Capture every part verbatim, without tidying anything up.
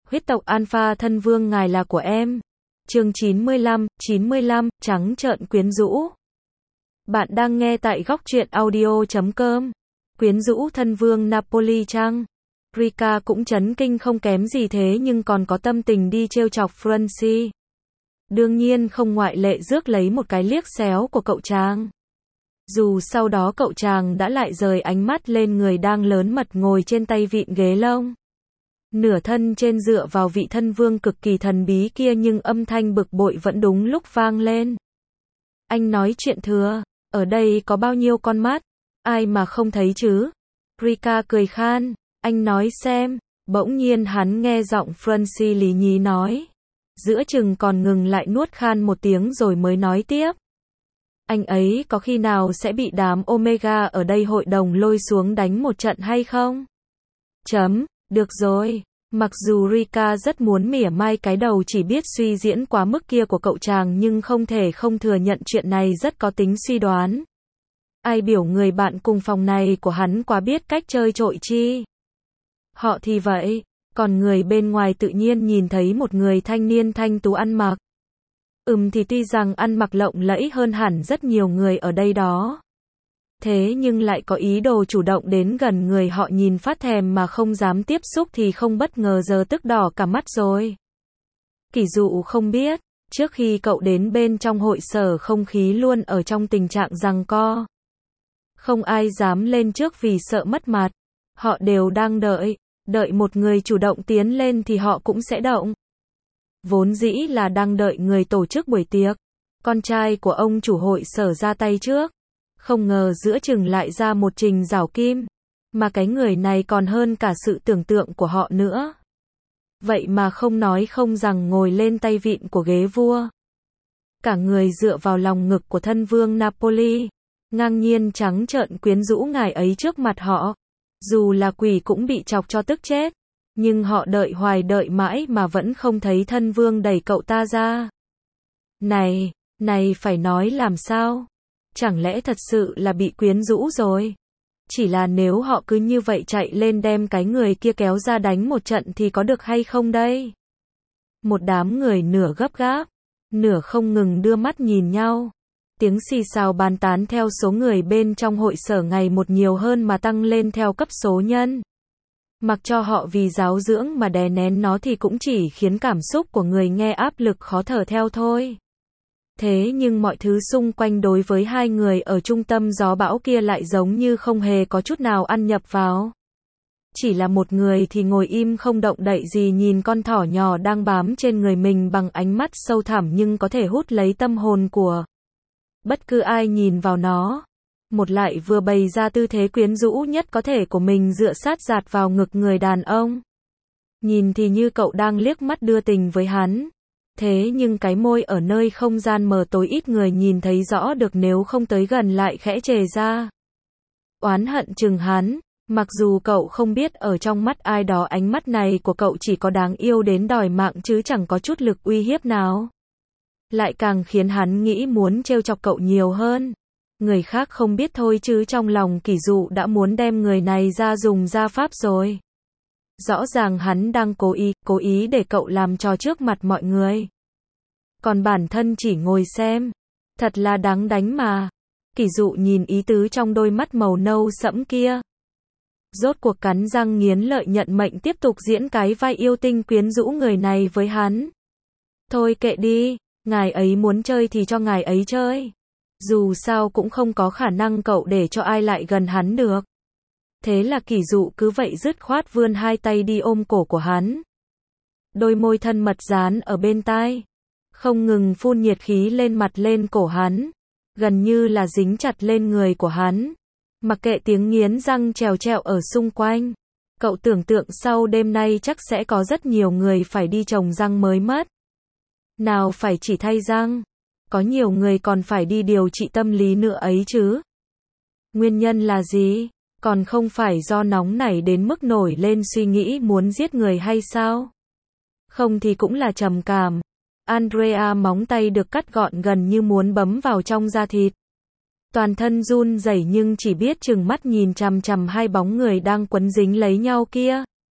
Huyết tộc Alpha thân vương ngài là của em. Chương chín mươi lăm, chín mươi lăm, trắng trợn quyến rũ. Bạn đang nghe tại góc truyện audio chấm com. Quyến rũ thân vương Napoli chăng? Rika cũng chấn kinh không kém gì thế nhưng còn có tâm tình đi trêu chọc Francie. Đương nhiên không ngoại lệ rước lấy một cái liếc xéo của cậu chàng. Dù sau đó cậu chàng đã lại rời ánh mắt lên người đang lớn mật ngồi trên tay vịn ghế lông. Nửa thân trên dựa vào vị thân vương cực kỳ thần bí kia nhưng âm thanh bực bội vẫn đúng lúc vang lên. Anh nói chuyện thừa, ở đây có bao nhiêu con mắt, ai mà không thấy chứ? Rika cười khan, anh nói xem, bỗng nhiên hắn nghe giọng Francie lý nhí nói. Giữa chừng còn ngừng lại nuốt khan một tiếng rồi mới nói tiếp. Anh ấy có khi nào sẽ bị đám Omega ở đây hội đồng lôi xuống đánh một trận hay không? Chấm, được rồi. Mặc dù Rika rất muốn mỉa mai cái đầu chỉ biết suy diễn quá mức kia của cậu chàng nhưng không thể không thừa nhận chuyện này rất có tính suy đoán. Ai biểu người bạn cùng phòng này của hắn quá biết cách chơi trội chi. Họ thì vậy, còn người bên ngoài tự nhiên nhìn thấy một người thanh niên thanh tú ăn mặc. Ừm thì tuy rằng ăn mặc lộng lẫy hơn hẳn rất nhiều người ở đây đó. Thế nhưng lại có ý đồ chủ động đến gần người họ nhìn phát thèm mà không dám tiếp xúc thì không bất ngờ giờ tức đỏ cả mắt rồi. Kỷ dụ không biết, trước khi cậu đến bên trong hội sở không khí luôn ở trong tình trạng giằng co. Không ai dám lên trước vì sợ mất mặt. Họ đều đang đợi, đợi một người chủ động tiến lên thì họ cũng sẽ động. Vốn dĩ là đang đợi người tổ chức buổi tiệc. Con trai của ông chủ hội sở ra tay trước. Không ngờ giữa chừng lại ra một trình rảo kim. Mà cái người này còn hơn cả sự tưởng tượng của họ nữa. Vậy mà không nói không rằng ngồi lên tay vịn của ghế vua. Cả người dựa vào lòng ngực của thân vương Napoli. Ngang nhiên trắng trợn quyến rũ ngài ấy trước mặt họ. Dù là quỷ cũng bị chọc cho tức chết. Nhưng họ đợi hoài đợi mãi mà vẫn không thấy thân vương đẩy cậu ta ra. Này, này phải nói làm sao? Chẳng lẽ thật sự là bị quyến rũ rồi? Chỉ là nếu họ cứ như vậy chạy lên đem cái người kia kéo ra đánh một trận thì có được hay không đây? Một đám người nửa gấp gáp, nửa không ngừng đưa mắt nhìn nhau. Tiếng xì xào bàn tán theo số người bên trong hội sở ngày một nhiều hơn mà tăng lên theo cấp số nhân. Mặc cho họ vì giáo dưỡng mà đè nén nó thì cũng chỉ khiến cảm xúc của người nghe áp lực khó thở theo thôi. Thế nhưng mọi thứ xung quanh đối với hai người ở trung tâm gió bão kia lại giống như không hề có chút nào ăn nhập vào. Chỉ là một người thì ngồi im không động đậy gì nhìn con thỏ nhỏ đang bám trên người mình bằng ánh mắt sâu thẳm nhưng có thể hút lấy tâm hồn của bất cứ ai nhìn vào nó. Một lại vừa bày ra tư thế quyến rũ nhất có thể của mình dựa sát dạt vào ngực người đàn ông. Nhìn thì như cậu đang liếc mắt đưa tình với hắn. Thế nhưng cái môi ở nơi không gian mờ tối ít người nhìn thấy rõ được nếu không tới gần lại khẽ chề ra. Oán hận chừng hắn, mặc dù cậu không biết ở trong mắt ai đó ánh mắt này của cậu chỉ có đáng yêu đến đòi mạng chứ chẳng có chút lực uy hiếp nào. Lại càng khiến hắn nghĩ muốn trêu chọc cậu nhiều hơn. Người khác không biết thôi chứ trong lòng Kỷ Dụ đã muốn đem người này ra dùng gia pháp rồi. Rõ ràng hắn đang cố ý, cố ý để cậu làm trò trước mặt mọi người. Còn bản thân chỉ ngồi xem. Thật là đáng đánh mà. Kỷ Dụ nhìn ý tứ trong đôi mắt màu nâu sẫm kia. Rốt cuộc cắn răng nghiến lợi nhận mệnh tiếp tục diễn cái vai yêu tinh quyến rũ người này với hắn. Thôi kệ đi, ngài ấy muốn chơi thì cho ngài ấy chơi. Dù sao cũng không có khả năng cậu để cho ai lại gần hắn được. Thế là Kỷ Dụ cứ vậy dứt khoát vươn hai tay đi ôm cổ của hắn. Đôi môi thân mật dán ở bên tai. Không ngừng phun nhiệt khí lên mặt lên cổ hắn. Gần như là dính chặt lên người của hắn. Mặc kệ tiếng nghiến răng trèo trẹo ở xung quanh. Cậu tưởng tượng sau đêm nay chắc sẽ có rất nhiều người phải đi trồng răng mới mất. Nào phải chỉ thay răng. Có nhiều người còn phải đi điều trị tâm lý nữa ấy chứ. Nguyên nhân là gì? Còn không phải do nóng nảy đến mức nổi lên suy nghĩ muốn giết người hay sao? Không thì cũng là trầm cảm. Andrea móng tay được cắt gọn gần như muốn bấm vào trong da thịt. Toàn thân run rẩy nhưng chỉ biết chừng mắt nhìn chằm chằm hai bóng người đang quấn dính lấy nhau kia.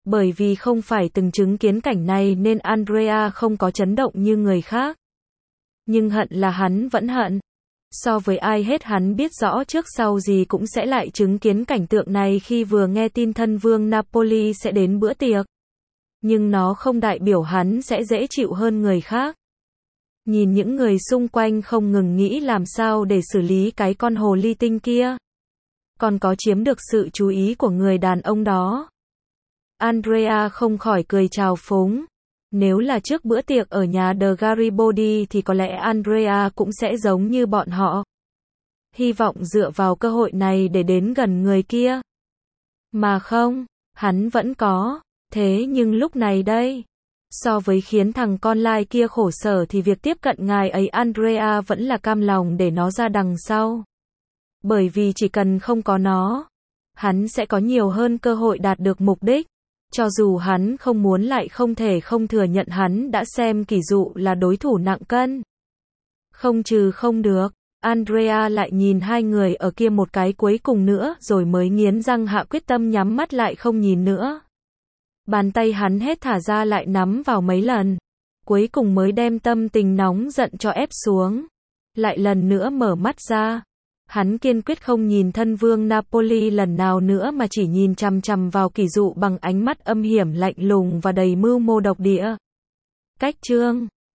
Bởi vì không phải từng chứng kiến cảnh này nên Andrea không có chấn động như người khác. Nhưng hận là hắn vẫn hận. So với ai hết hắn biết rõ trước sau gì cũng sẽ lại chứng kiến cảnh tượng này khi vừa nghe tin thân vương Napoli sẽ đến bữa tiệc. Nhưng nó không đại biểu hắn sẽ dễ chịu hơn người khác. Nhìn những người xung quanh không ngừng nghĩ làm sao để xử lý cái con hồ ly tinh kia. Còn có chiếm được sự chú ý của người đàn ông đó. Andrea không khỏi cười trào phúng. Nếu là trước bữa tiệc ở nhà The Garibaldi thì có lẽ Andrea cũng sẽ giống như bọn họ. Hy vọng dựa vào cơ hội này để đến gần người kia. Mà không, hắn vẫn có. Thế nhưng lúc này đây, so với khiến thằng con lai kia khổ sở thì việc tiếp cận ngài ấy Andrea vẫn là cam lòng để nó ra đằng sau. Bởi vì chỉ cần không có nó, hắn sẽ có nhiều hơn cơ hội đạt được mục đích. Cho dù hắn không muốn lại không thể không thừa nhận hắn đã xem Kỷ Dụ là đối thủ nặng cân. Không trừ không được, Andrea lại nhìn hai người ở kia một cái cuối cùng nữa rồi mới nghiến răng hạ quyết tâm nhắm mắt lại không nhìn nữa. Bàn tay hắn hết thả ra lại nắm vào mấy lần. Cuối cùng mới đem tâm tình nóng giận cho ép xuống. Lại lần nữa mở mắt ra. Hắn kiên quyết không nhìn thân vương Napoli lần nào nữa mà chỉ nhìn chằm chằm vào Kỷ Dụ bằng ánh mắt âm hiểm lạnh lùng và đầy mưu mô độc địa. Cách chương